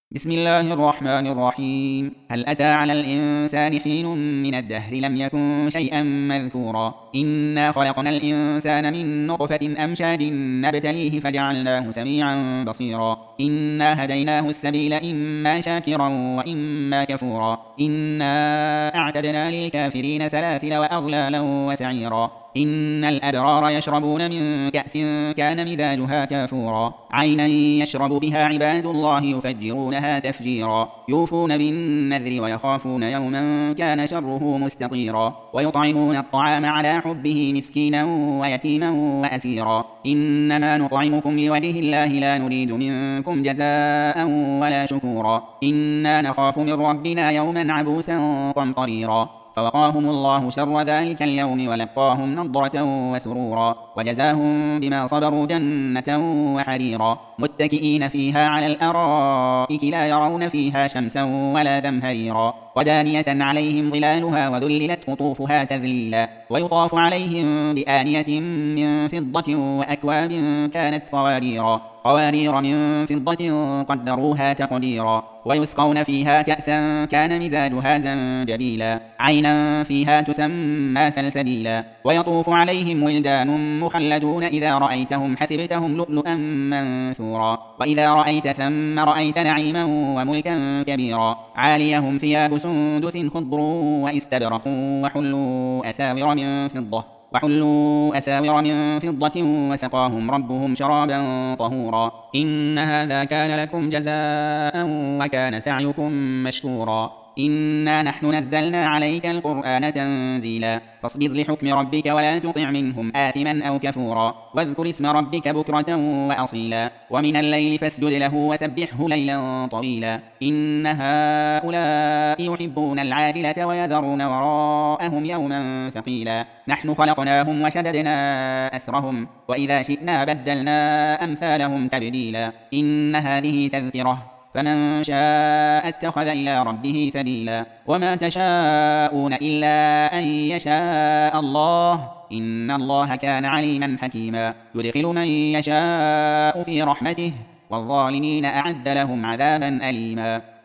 بسم الله الرحمن الرحيم. هل أتى على الإنسان حين من الدهر لم يكن شيئا مذكورا. إنا خلقنا الإنسان من نطفة أمشاج نبتليه فجعلناه سميعا بصيرا. إنا هديناه السبيل إما شاكرا وإما كفورا. إنا أعتدنا للكافرين سلاسل وأغلالا وسعيرا. إن الأبرار يشربون من كأس كان مزاجها كافورا. عينا يشرب بها عباد الله يفجرونها تفجيرا. يوفون بالنذر ويخافون يوما كان شره مستطيرا. ويطعمون الطعام على حبه مسكينا ويتيما وأسيرا. إنما نطعمكم لوجه الله لا نريد منكم جزاء ولا شكورا. إنا نخاف من ربنا يوما عبوسا قمطريرا. فوقاهم الله شر ذلك اليوم ولقاهم نضرة وسرورا. وجزاهم بما صبروا جنة وحريرا. متكئين فيها على الأرائك لا يرون فيها شمسا ولا زمهريرا. ودانية عليهم ظلالها وذللت قطوفها تذليلا. ويطاف عليهم بآنية من فضة وأكواب كانت قوارير من فضة قدروها تقديرا. ويسقون فيها كأسا كان مزاجها زنجبيلا. عينا فيها تسمى سلسبيلا. ويطوف عليهم ولدان مخلدون إذا رأيتهم حسبتهم لؤلؤا منثورا. وإذا رأيت ثم رأيت نعيما وملكا كبيرا. عاليهم ثياب سندس خضر واستبرق وحلوا أساور من فضة وسقاهم ربهم شرابا طهورا. إن هذا كان لكم جزاء وكان سعيكم مشكورا. إنا نحن نزلنا عليك القرآن تنزيلا. فاصبر لحكم ربك ولا تطع منهم آثما أو كفورا. واذكر اسم ربك بكرة وأصيلا. ومن الليل فاسجد له وسبحه ليلا طويلا. إن هؤلاء يحبون العاجلة ويذرون وراءهم يوما ثقيلا. نحن خلقناهم وشددنا أسرهم وإذا شئنا بدلنا أمثالهم تبديلا. إن هذه تذكرة فمن شاء اتخذ إلى ربه سبيلا. وما تشاءون إلا أن يشاء الله إن الله كان عليما حكيما. يدخل من يشاء في رحمته والظالمين أعد لهم عذابا أليما.